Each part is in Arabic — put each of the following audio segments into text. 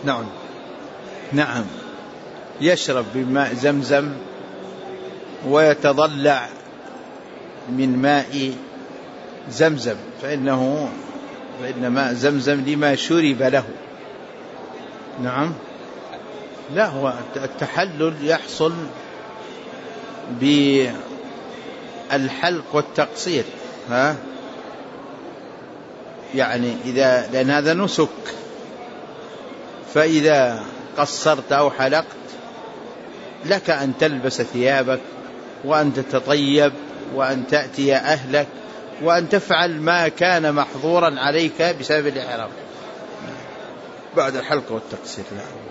نعم. نعم، يشرب بماء زمزم ويتضلع من ماء زمزم، فإن ماء زمزم لما شرب له. نعم. لا، هو التحلل يحصل بالحلق والتقصير، يعني لأن هذا نسك، فإذا قصرت أو حلقت لك أن تلبس ثيابك وأن تتطيب وأن تأتي أهلك وأن تفعل ما كان محظورا عليك بسبب الإحرام بعد الحلق والتقصير.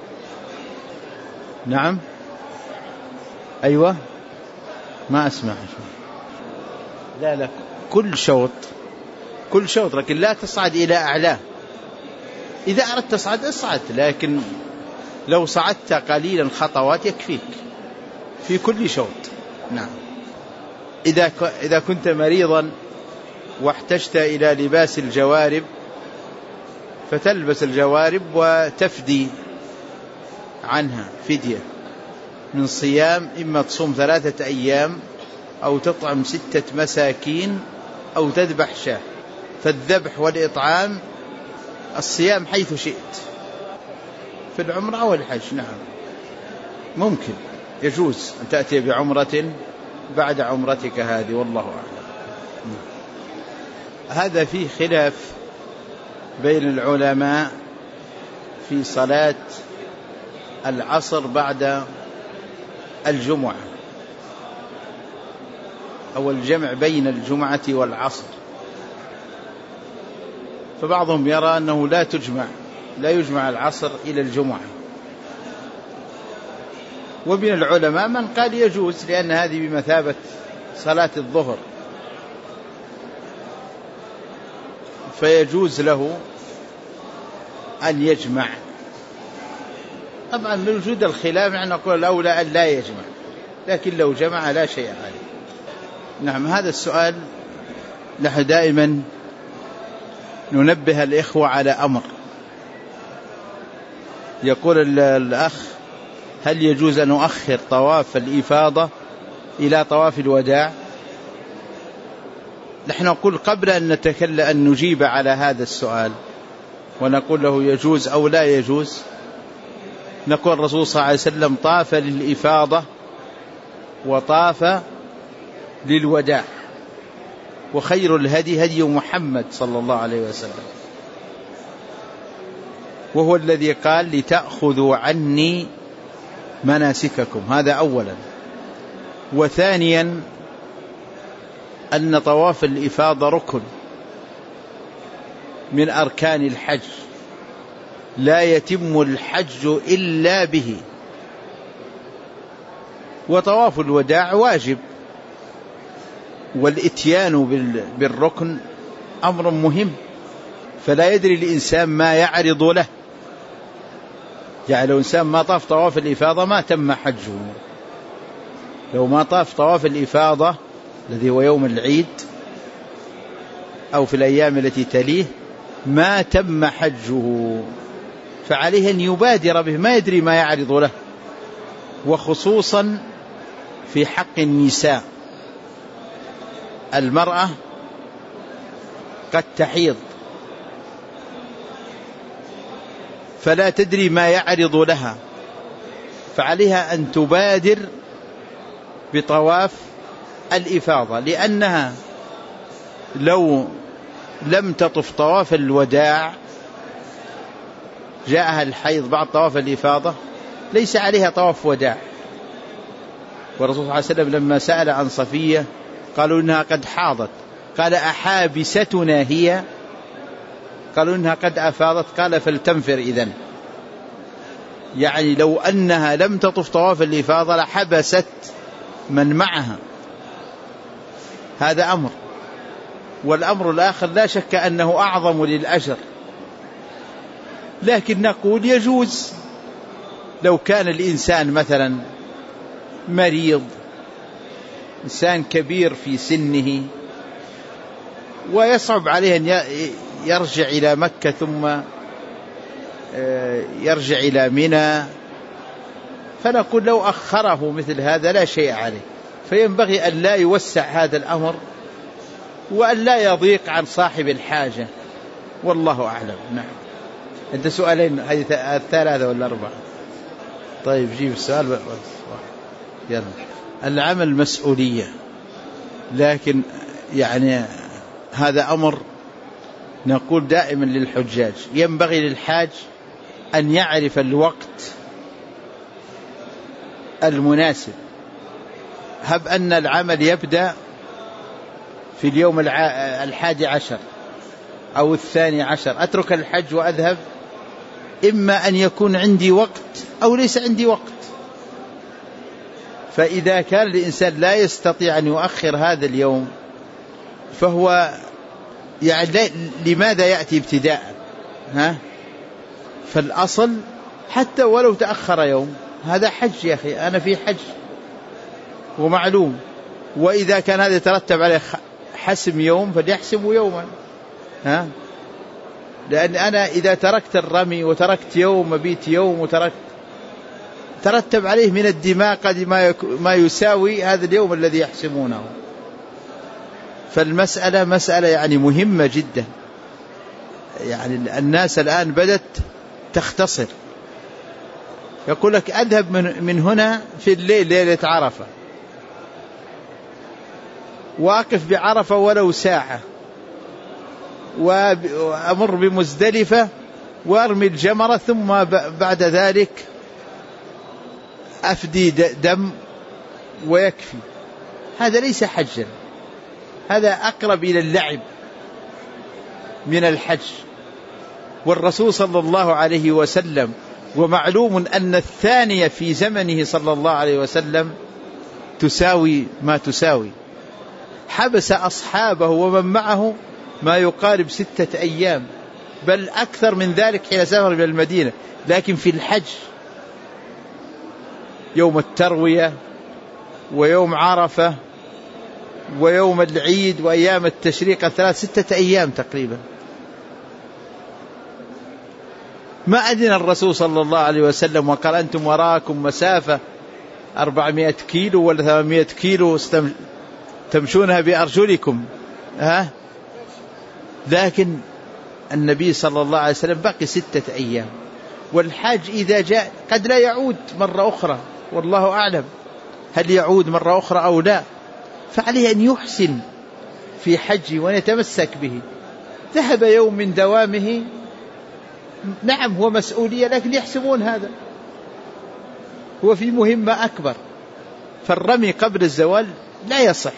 نعم. أيوة، ما أسمع. لا، كل شوط، لكن لا تصعد إلى أعلاه. إذا أردت تصعد اصعد، لكن لو صعدت قليلا خطوات يكفيك في كل شوط. نعم. إذا كنت مريضا واحتجت إلى لباس الجوارب فتلبس الجوارب وتفدي عنها فدية من صيام، إما تصوم 3 أيام أو تطعم 6 مساكين أو تذبح شاة. فالذبح والإطعام الصيام حيث شئت في العمرة أو الحج. نعم، ممكن يجوز أن تأتي بعمرة بعد عمرتك هذه، والله أعلم. هذا فيه خلاف بين العلماء في صلاة العصر بعد الجمعة، أو الجمع بين الجمعة والعصر. فبعضهم يرى أنه لا يجمع العصر إلى الجمعة، ومن العلماء من قال يجوز، لأن هذه بمثابة صلاة الظهر، فيجوز له أن يجمع. طبعا من وجود الخلاف نحن نقول الأولى أن لا يجمع، لكن لو جمع لا شيء عليه. نعم. هذا السؤال نحن دائما ننبه الإخوة على أمر. يقول الأخ: هل يجوز أن أؤخر طواف الإفاضة إلى طواف الوداع؟ نحن نقول قبل أن نجيب على هذا السؤال ونقول له يجوز أو لا يجوز، نقول الرسول صلى الله عليه وسلم طاف للإفاضة وطاف للوداع، وخير الهدي هدي محمد صلى الله عليه وسلم، وهو الذي قال: لتأخذوا عني مناسككم. هذا أولا. وثانيا أن طواف الإفاضة ركن من أركان الحج، لا يتم الحج إلا به. وطواف الوداع واجب، والإتيان بالركن أمر مهم، فلا يدري الإنسان ما يعرض له. يعني لو إنسان ما طاف طواف الإفاضة ما تم حجه. لو ما طاف طواف الإفاضة الذي هو يوم العيد أو في الأيام التي تليه ما تم حجه، فعليه أن يبادر به، ما يدري ما يعرض له. وخصوصا في حق النساء، المرأة قد تحيض فلا تدري ما يعرض لها، فعليها أن تبادر بطواف الإفاضة، لأنها لو لم تطف طواف الوداع جاءها الحيض بعد طواف الإفاضة ليس عليها طواف وداع. والرسول صلى الله عليه وسلم لما سأل عن صفية قالوا إنها قد حاضت، قال: أحابستنا هي؟ قالوا إنها قد أفاضت، قال: فلتنفر إذن. يعني لو أنها لم تطف طواف الإفاضة لحبست من معها. هذا أمر. والأمر الآخر لا شك أنه أعظم للأجر، لكن نقول يجوز لو كان الإنسان مثلا مريض، إنسان كبير في سنه ويصعب عليه أن يرجع إلى مكة ثم يرجع إلى منى، فنقول لو أخره مثل هذا لا شيء عليه، فينبغي أن لا يوسع هذا الأمر وأن لا يضيق عن صاحب الحاجة، والله أعلم. نعم. أنت سؤالين، هذه الثلاثة ولا أربعة؟ طيب جيب السؤال. يلا. العمل مسؤولية، لكن يعني هذا أمر نقول دائما للحجاج، ينبغي للحاج أن يعرف الوقت المناسب. هب أن العمل يبدأ في اليوم 11 أو 12، أترك الحج وأذهب، إما أن يكون عندي وقت أو ليس عندي وقت. فإذا كان الإنسان لا يستطيع أن يؤخر هذا اليوم، فهو يعني لماذا يأتي ابتداء؟ فالأصل حتى ولو تأخر يوم، هذا حج يا أخي، أنا في حج ومعلوم. وإذا كان هذا يترتب عليه حسم يوم فليحسم يوما، لأن أنا إذا تركت الرمي وتركت يوم مبيت يوم ترتب عليه من الدماء قد ما يساوي هذا اليوم الذي يحسمونه. فالمسألة مسألة يعني مهمة جدا. يعني الناس الآن بدت تختصر، يقول لك أذهب من هنا في الليل ليلة عرفة، واقف بعرفة ولو ساعة، وأمر بمزدلفة وأرمي الجمرة، ثم بعد ذلك أفدي دم ويكفي. هذا ليس حجا، هذا أقرب إلى اللعب من الحج. والرسول صلى الله عليه وسلم، ومعلوم أن الثانية في زمنه صلى الله عليه وسلم تساوي ما تساوي، حبس أصحابه ومن معه ما يقارب 6 أيام، بل أكثر من ذلك حين سافر إلى المدينة. لكن في الحج يوم التروية ويوم عرفة ويوم العيد وأيام التشريق 6 أيام تقريبا. ما أذن الرسول صلى الله عليه وسلم وقال أنتم وراكم مسافة 400 كيلو ولا 800 كيلو تمشونها بأرجلكم، لكن النبي صلى الله عليه وسلم بقي 6 أيام. والحاج إذا جاء قد لا يعود مرة أخرى، والله أعلم هل يعود مرة أخرى أو لا، فعليه أن يحسن في حجه وأن يتمسك به. ذهب يوم من دوامه، نعم هو مسؤولية، لكن يحسبون هذا هو في مهمة أكبر. فالرمي قبل الزوال لا يصح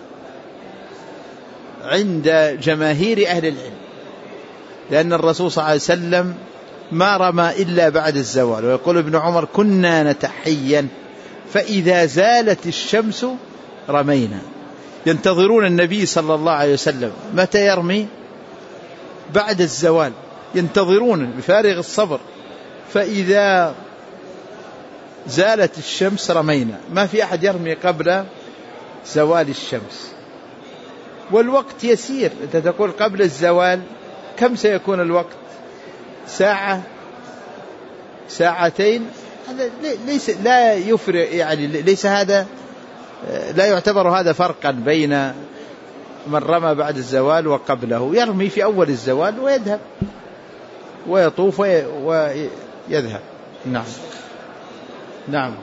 عند جماهير أهل العلم، لأن الرسول صلى الله عليه وسلم ما رمى إلا بعد الزوال. ويقول ابن عمر كنا نتحين فإذا زالت الشمس رمينا. ينتظرون النبي صلى الله عليه وسلم متى يرمي؟ بعد الزوال، ينتظرون بفارغ الصبر، فإذا زالت الشمس رمينا. ما في أحد يرمي قبل زوال الشمس، والوقت يسير. أنت تقول قبل الزوال، كم سيكون الوقت؟ ساعة، ساعتين، هذا ليس لا يفرق، يعني ليس هذا، لا يعتبر هذا فرقا بين من رمى بعد الزوال وقبله. يرمي في أول الزوال ويذهب ويطوف ويذهب. نعم. نعم.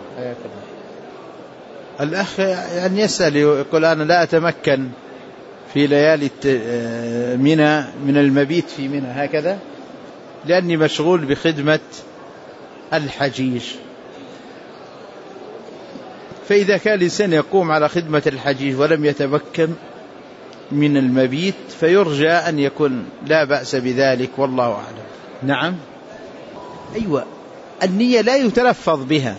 الأخ يعني يسأل يقول أنا لا أتمكن في ليالي منى من المبيت في منى هكذا، لأني مشغول بخدمة الحجيج. فإذا كان الإنسان يقوم على خدمة الحجيج ولم يتمكن من المبيت، فيرجى أن يكون لا بأس بذلك، والله أعلم. نعم. أيوة، النية لا يتلفظ بها.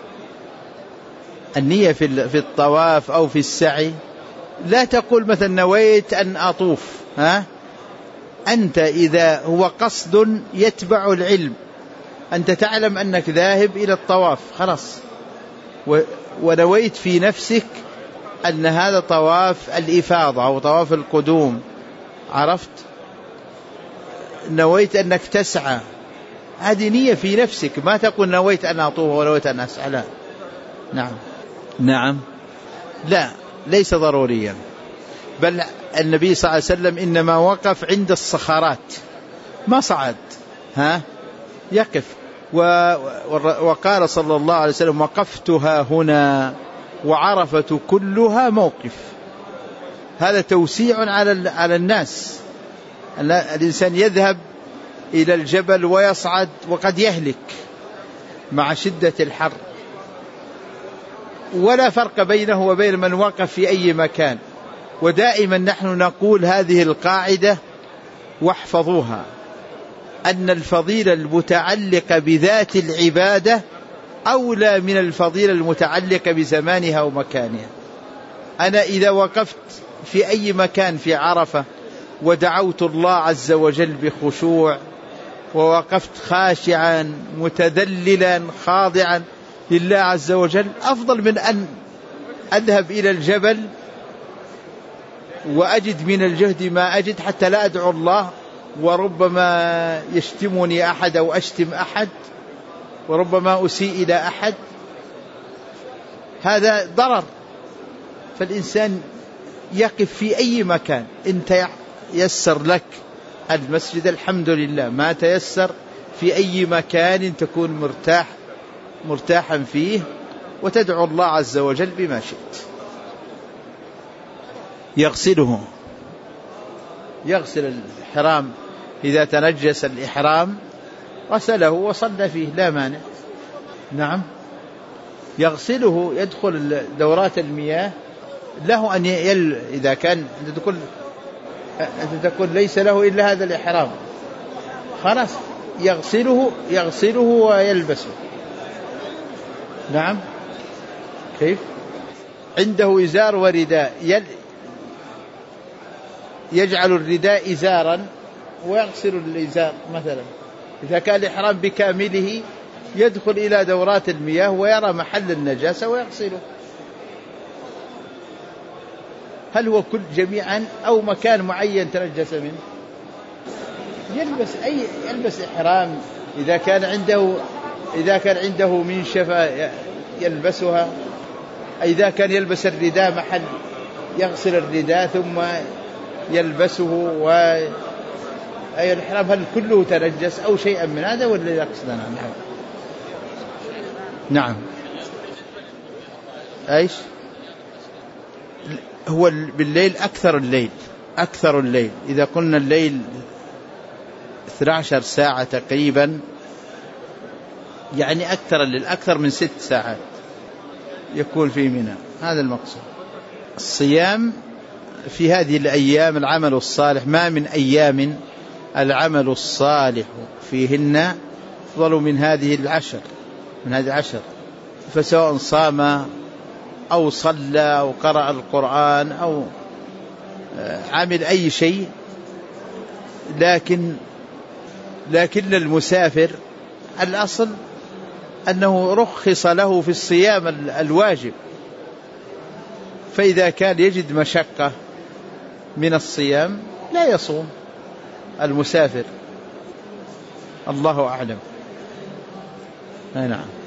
النية في الطواف أو في السعي لا تقول مثلا نويت أن أطوف، أنت إذا هو قصد يتبع العلم، أنت تعلم أنك ذاهب إلى الطواف خلاص، ونويت في نفسك أن هذا طواف الإفاضة أو طواف القدوم، عرفت؟ نويت أنك تسعى، هذه نية في نفسك، ما تقول نويت أن أطوف ونويت أن أسعى. نعم نعم، لا ليس ضروريا، بل النبي صلى الله عليه وسلم إنما وقف عند الصخرات، ما صعد يقف. وقال صلى الله عليه وسلم وقفتها هنا وعرفة كلها موقف. هذا توسيع على الناس. الإنسان يذهب إلى الجبل ويصعد وقد يهلك مع شدة الحر، ولا فرق بينه وبين من وقف في أي مكان. ودائما نحن نقول هذه القاعدة واحفظوها، أن الفضيلة المتعلقة بذات العبادة أولى من الفضيلة المتعلقة بزمانها ومكانها. أنا إذا وقفت في أي مكان في عرفة ودعوت الله عز وجل بخشوع، ووقفت خاشعا متذللا خاضعا لله عز وجل، أفضل من أن أذهب إلى الجبل وأجد من الجهد ما أجد حتى لا أدعو الله، وربما يشتمني أحد أو أشتم أحد، وربما أسيء إلى أحد. هذا ضرر. فالإنسان يقف في أي مكان. إن يسر لك المسجد الحمد لله، ما تيسر في أي مكان تكون مرتاحا فيه، وتدعو الله عز وجل بما شئت. يغسل الإحرام إذا تنجس الإحرام غسله وصلى فيه لا مانع. نعم يغسله، يدخل دورات المياه، له أن إذا كان أنت تقول ليس له إلا هذا الإحرام، خلاص يغسله ويلبسه. نعم كيف؟ عنده إزار ورداء، يجعل الرداء إزارا ويغسل الإزار مثلا. إذا كان الإحرام بكامله يدخل إلى دورات المياه ويرى محل النجاسة ويغسله. هل هو كل جميعا أو مكان معين تنجس منه؟ يلبس إحرام. إذا كان عنده منشفة يلبسها. إذا كان يلبس الرداء محل يغسل الرداء ثم يلبسه. أي الإحرام هل كله تنجس أو شيئا من هذا ولا يقصدنا؟ نعم أيش هو بالليل أكثر الليل إذا قلنا الليل 12 ساعة تقريبا، يعني أكثر من 6 ساعات يكون في منى. هذا المقصود. الصيام في هذه الأيام العمل الصالح، ما من أيام العمل الصالح فيهن أفضل من هذه العشر. فسواء صام أو صلى أو قرأ القرآن أو عمل أي شيء، لكن المسافر الأصل أنه رخص له في الصيام الواجب، فإذا كان يجد مشقة من الصيام لا يصوم المسافر. الله أعلم. نعم.